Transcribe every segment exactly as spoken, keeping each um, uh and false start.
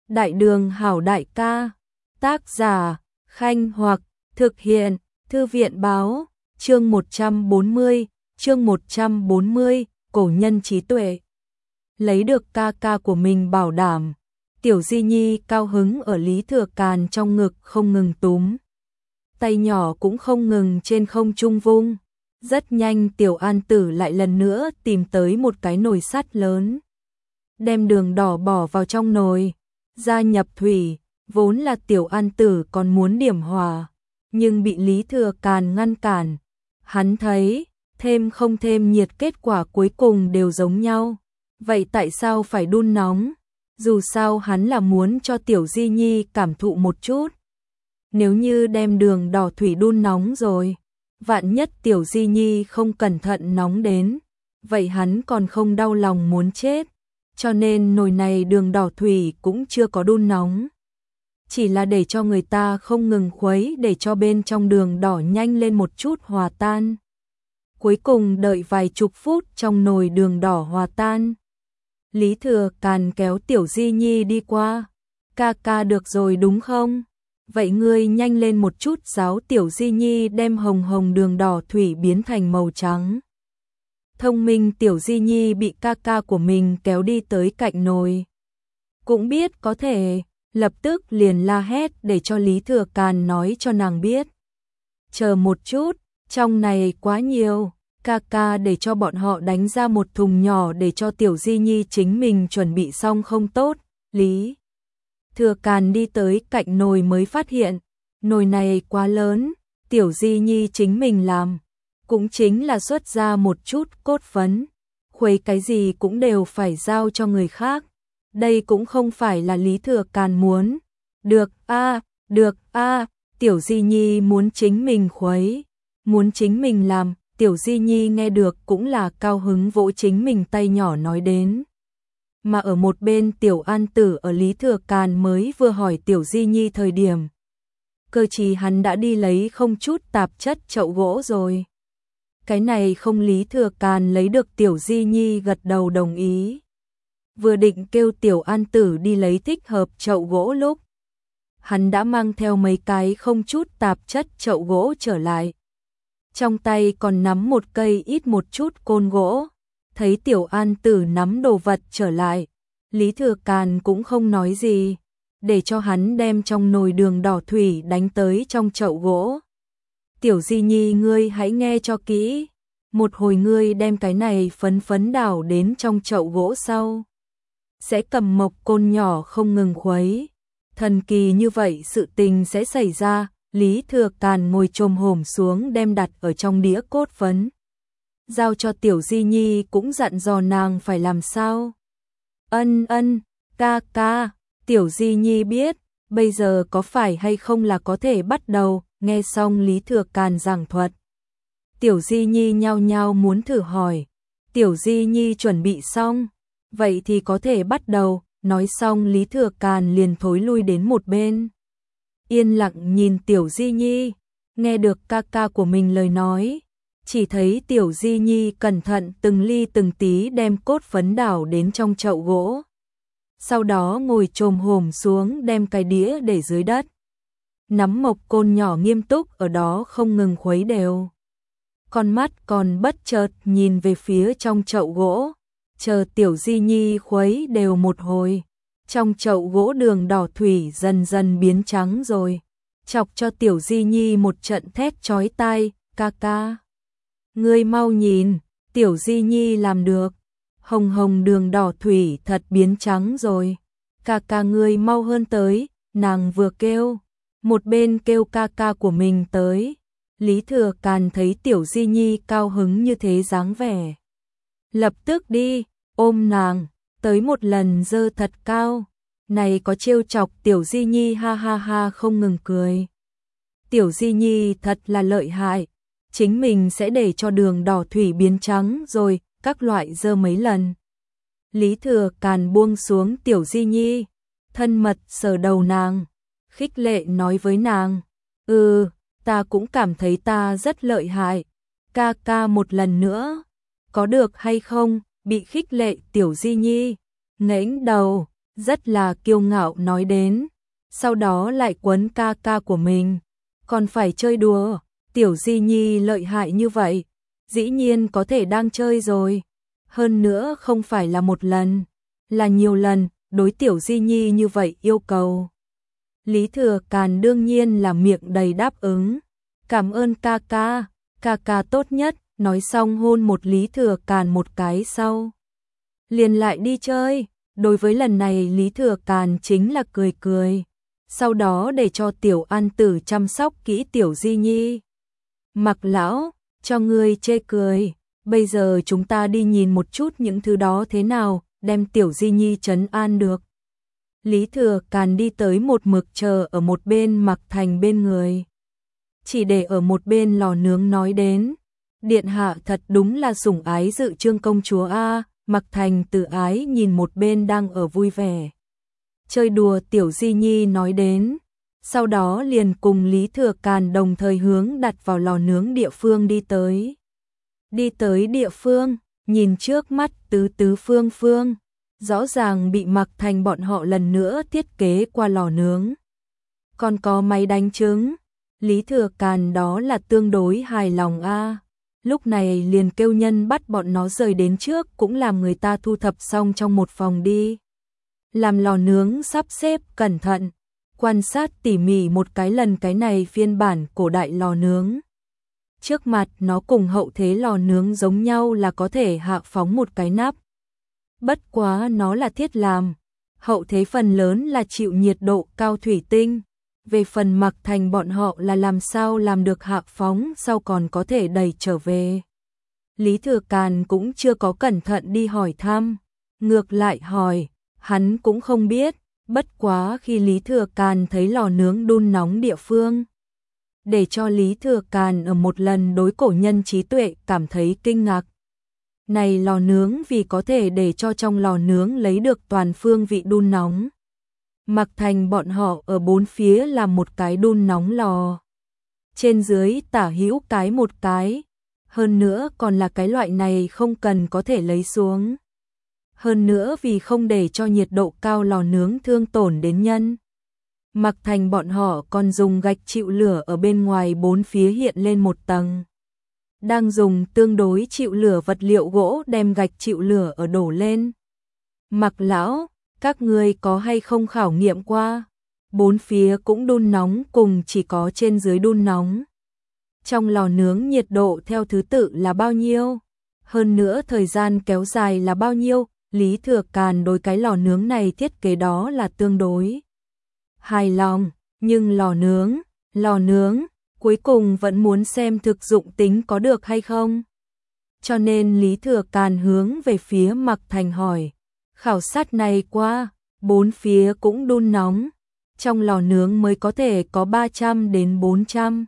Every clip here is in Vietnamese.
Đại đường hảo đại ca. Tác giả, Khanh Hoặc, thực hiện, Thư viện báo, chương một trăm bốn mươi, chương một trăm bốn mươi, cổ nhân trí tuệ. Lấy được ca ca của mình bảo đảm, Tiểu Di Nhi cao hứng ở Lý Thừa Càn trong ngực không ngừng túm. Tay nhỏ cũng không ngừng trên không trung vung. Rất nhanh Tiểu An Tử lại lần nữa tìm tới một cái nồi sắt lớn. Đem đường đỏ bỏ vào trong nồi, gia nhập thủy, vốn là Tiểu An Tử còn muốn điểm hòa, nhưng bị Lý Thừa Càn ngăn cản. Hắn thấy, thêm không thêm nhiệt kết quả cuối cùng đều giống nhau. Vậy tại sao phải đun nóng? Dù sao hắn là muốn cho Tiểu Di Nhi cảm thụ một chút. Nếu như đem đường đỏ thủy đun nóng rồi, vạn nhất Tiểu Di Nhi không cẩn thận nóng đến, vậy hắn còn không đau lòng muốn chết. Cho nên nồi này đường đỏ thủy cũng chưa có đun nóng. Chỉ là để cho người ta không ngừng khuấy để cho bên trong đường đỏ nhanh lên một chút hòa tan. Cuối cùng đợi vài chục phút trong nồi đường đỏ hòa tan. Lý Thừa Càn kéo Tiểu Di Nhi đi qua. Ca ca được rồi đúng không? Vậy ngươi nhanh lên một chút giáo Tiểu Di Nhi đem hồng hồng đường đỏ thủy biến thành màu trắng. Thông minh Tiểu Di Nhi bị ca ca của mình kéo đi tới cạnh nồi. Cũng biết có thể, lập tức liền la hét để cho Lý Thừa Càn nói cho nàng biết. Chờ một chút, trong này quá nhiều, ca ca để cho bọn họ đánh ra một thùng nhỏ để cho Tiểu Di Nhi chính mình chuẩn bị xong không tốt. Lý Thừa Càn đi tới cạnh nồi mới phát hiện, nồi này quá lớn, Tiểu Di Nhi chính mình làm. Cũng chính là xuất ra một chút cốt phấn, khuấy cái gì cũng đều phải giao cho người khác. Đây cũng không phải là Lý Thừa Càn muốn. Được a, à, được a, à, Tiểu Di Nhi muốn chính mình khuấy, muốn chính mình làm. Tiểu Di Nhi nghe được cũng là cao hứng vỗ chính mình tay nhỏ nói đến. Mà ở một bên Tiểu An Tử ở Lý Thừa Càn mới vừa hỏi Tiểu Di Nhi thời điểm, cơ chí hắn đã đi lấy không chút tạp chất chậu gỗ rồi. Cái này không Lý Thừa Càn lấy được Tiểu Di Nhi gật đầu đồng ý. Vừa định kêu Tiểu An Tử đi lấy thích hợp chậu gỗ lúc, hắn đã mang theo mấy cái không chút tạp chất chậu gỗ trở lại. Trong tay còn nắm một cây ít một chút côn gỗ. Thấy Tiểu An Tử nắm đồ vật trở lại, Lý Thừa Càn cũng không nói gì, để cho hắn đem trong nồi đường đỏ thủy đánh tới trong chậu gỗ. Tiểu Di Nhi ngươi hãy nghe cho kỹ, một hồi ngươi đem cái này phấn phấn đảo đến trong chậu gỗ sau, sẽ cầm mộc côn nhỏ không ngừng khuấy. Thần kỳ như vậy sự tình sẽ xảy ra. Lý Thừa Càn ngồi chồm hổm xuống đem đặt ở trong đĩa cốt phấn. Giao cho Tiểu Di Nhi cũng dặn dò nàng phải làm sao. Ân ân, ca ca, Tiểu Di Nhi biết, bây giờ có phải hay không là có thể bắt đầu. Nghe xong Lý Thừa Càn giảng thuật, Tiểu Di Nhi nhao nhao muốn thử hỏi. Tiểu Di Nhi chuẩn bị xong, vậy thì có thể bắt đầu. Nói xong Lý Thừa Càn liền thối lui đến một bên, yên lặng nhìn Tiểu Di Nhi. Nghe được ca ca của mình lời nói, chỉ thấy Tiểu Di Nhi cẩn thận từng ly từng tí đem cốt phấn đảo đến trong chậu gỗ. Sau đó ngồi chồm hổm xuống đem cái đĩa để dưới đất. Nắm mộc côn nhỏ nghiêm túc ở đó không ngừng khuấy đều. Con mắt còn bất chợt nhìn về phía trong chậu gỗ. Chờ Tiểu Di Nhi khuấy đều một hồi, trong chậu gỗ đường đỏ thủy dần dần biến trắng rồi. Chọc cho Tiểu Di Nhi một trận thét chói tai. Ca ca, ngươi mau nhìn, Tiểu Di Nhi làm được. Hồng hồng đường đỏ thủy thật biến trắng rồi. Ca ca ngươi mau hơn tới. Nàng vừa kêu, một bên kêu ca ca của mình tới. Lý Thừa Càn thấy Tiểu Di Nhi cao hứng như thế dáng vẻ, lập tức đi ôm nàng tới một lần giơ thật cao. Này có trêu chọc Tiểu Di Nhi ha ha ha không ngừng cười. Tiểu Di Nhi thật là lợi hại, chính mình sẽ để cho đường đỏ thủy biến trắng rồi, các loại giơ mấy lần. Lý Thừa Càn buông xuống Tiểu Di Nhi, thân mật sờ đầu nàng, khích lệ nói với nàng, ừ, ta cũng cảm thấy ta rất lợi hại, ca ca một lần nữa, có được hay không? Bị khích lệ Tiểu Di Nhi ngẩng đầu, rất là kiêu ngạo nói đến, sau đó lại quấn ca ca của mình, còn phải chơi đùa, Tiểu Di Nhi lợi hại như vậy, dĩ nhiên có thể đang chơi rồi, hơn nữa không phải là một lần, là nhiều lần, đối Tiểu Di Nhi như vậy yêu cầu. Lý Thừa Càn đương nhiên là miệng đầy đáp ứng, cảm ơn ca ca, ca ca tốt nhất, nói xong hôn một Lý Thừa Càn một cái sau. Liền lại đi chơi, đối với lần này Lý Thừa Càn chính là cười cười, sau đó để cho Tiểu An Tử chăm sóc kỹ Tiểu Di Nhi. Mặc lão, cho ngươi chê cười, bây giờ chúng ta đi nhìn một chút những thứ đó thế nào, đem Tiểu Di Nhi trấn an được. Lý Thừa Càn đi tới một mực chờ ở một bên Mặc Thành bên người. Chỉ để ở một bên lò nướng nói đến, điện hạ thật đúng là sủng ái dự Trương công chúa a. Mặc Thành tự ái nhìn một bên đang ở vui vẻ chơi đùa Tiểu Di Nhi nói đến, sau đó liền cùng Lý Thừa Càn đồng thời hướng đặt vào lò nướng địa phương đi tới. Đi tới địa phương, nhìn trước mắt tứ tứ phương phương, rõ ràng bị Mặc Thành bọn họ lần nữa thiết kế qua lò nướng. Còn có máy đánh trứng, Lý Thừa Càn đó là tương đối hài lòng a. Lúc này liền kêu nhân bắt bọn nó rời đến trước, cũng làm người ta thu thập xong trong một phòng đi. Làm lò nướng sắp xếp cẩn thận, quan sát tỉ mỉ một cái lần cái này phiên bản cổ đại lò nướng. Trước mặt nó cùng hậu thế lò nướng giống nhau là có thể hạ phóng một cái nắp. Bất quá nó là thiết làm, hậu thế phần lớn là chịu nhiệt độ cao thủy tinh. Về phần Mặc Thành bọn họ là làm sao làm được hạ phóng sau còn có thể đẩy trở về. Lý Thừa Càn cũng chưa có cẩn thận đi hỏi thăm, ngược lại hỏi, hắn cũng không biết, bất quá khi Lý Thừa Càn thấy lò nướng đun nóng địa phương. Để cho Lý Thừa Càn ở một lần đối cổ nhân trí tuệ cảm thấy kinh ngạc. Này lò nướng vì có thể để cho trong lò nướng lấy được toàn phương vị đun nóng. Mặc Thành bọn họ ở bốn phía làm một cái đun nóng lò. Trên dưới tả hữu cái một cái. Hơn nữa còn là cái loại này không cần có thể lấy xuống. Hơn nữa vì không để cho nhiệt độ cao lò nướng thương tổn đến nhân. Mặc Thành bọn họ còn dùng gạch chịu lửa ở bên ngoài bốn phía hiện lên một tầng. Đang dùng tương đối chịu lửa vật liệu gỗ đem gạch chịu lửa ở đổ lên. Mặc lão, các ngươi có hay không khảo nghiệm qua? Bốn phía cũng đun nóng cùng chỉ có trên dưới đun nóng. Trong lò nướng nhiệt độ theo thứ tự là bao nhiêu? Hơn nữa thời gian kéo dài là bao nhiêu? Lý Thừa Càn đối cái lò nướng này thiết kế đó là tương đối hài lòng, nhưng lò nướng, lò nướng, cuối cùng vẫn muốn xem thực dụng tính có được hay không. Cho nên Lý Thừa Càn hướng về phía Mặc Thành hỏi, khảo sát này qua, bốn phía cũng đun nóng, trong lò nướng mới có thể có ba trăm đến bốn trăm.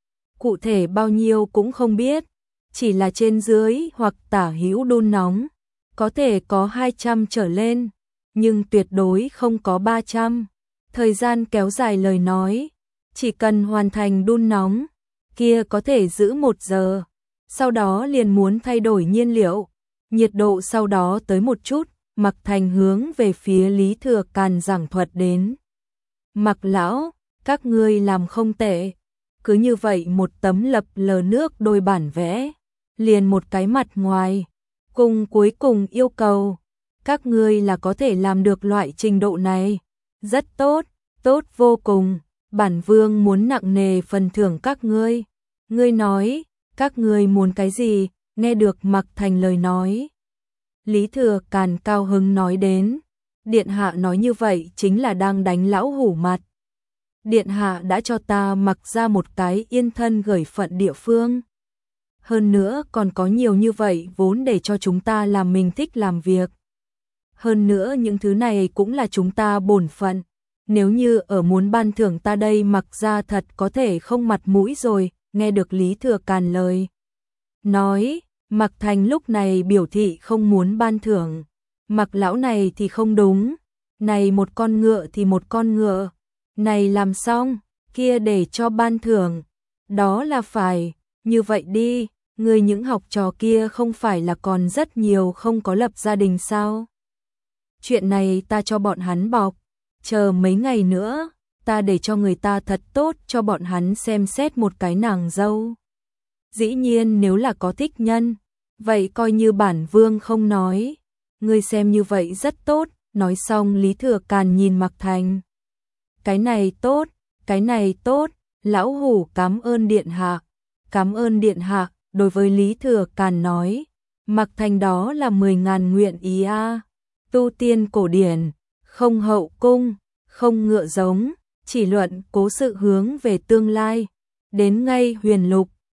Cụ thể bao nhiêu cũng không biết, chỉ là trên dưới hoặc tả hữu đun nóng, có thể có hai trăm trở lên, nhưng tuyệt đối không có ba trăm. Thời gian kéo dài lời nói, chỉ cần hoàn thành đun nóng, kia có thể giữ một giờ, sau đó liền muốn thay đổi nhiên liệu, nhiệt độ sau đó tới một chút, Mặc Thành hướng về phía Lý Thừa Càn giảng thuật đến. Mặc lão, các ngươi làm không tệ, cứ như vậy một tấm lập lờ nước đôi bản vẽ, liền một cái mặt ngoài, cùng cuối cùng yêu cầu, các ngươi là có thể làm được loại trình độ này, rất tốt, tốt vô cùng, bản vương muốn nặng nề phần thưởng các ngươi. Ngươi nói, các ngươi muốn cái gì? Nghe được Mặc Thành lời nói, Lý Thừa Càn cao hứng nói đến, điện hạ nói như vậy chính là đang đánh lão hủ mặt. Điện hạ đã cho ta mặc ra một cái yên thân gởi phận địa phương. Hơn nữa còn có nhiều như vậy vốn để cho chúng ta làm mình thích làm việc. Hơn nữa những thứ này cũng là chúng ta bổn phận. Nếu như ở muốn ban thưởng ta đây mặc ra thật có thể không mặt mũi rồi, nghe được Lý Thừa Càn lời nói, Mặc Thành lúc này biểu thị không muốn ban thưởng. Mặc lão này thì không đúng, này một con ngựa thì một con ngựa, này làm xong, kia để cho ban thưởng, đó là phải, như vậy đi, người những học trò kia không phải là còn rất nhiều không có lập gia đình sao? chuyện này ta cho bọn hắn bọc, chờ mấy ngày nữa, ta để cho người ta thật tốt cho bọn hắn xem xét một cái nàng dâu. Dĩ nhiên nếu là có thích nhân, vậy coi như bản vương không nói, ngươi xem như vậy rất tốt. Nói xong Lý Thừa Càn nhìn Mạc Thành. Cái này tốt, cái này tốt, lão hủ cảm ơn điện hạ, cảm ơn điện hạ. Đối với Lý Thừa Càn nói, Mạc Thành đó là mười ngàn nguyện ý a. Tu tiên cổ điển, không hậu cung, không ngựa giống, chỉ luận cố sự hướng về tương lai. Đến ngay huyền lục,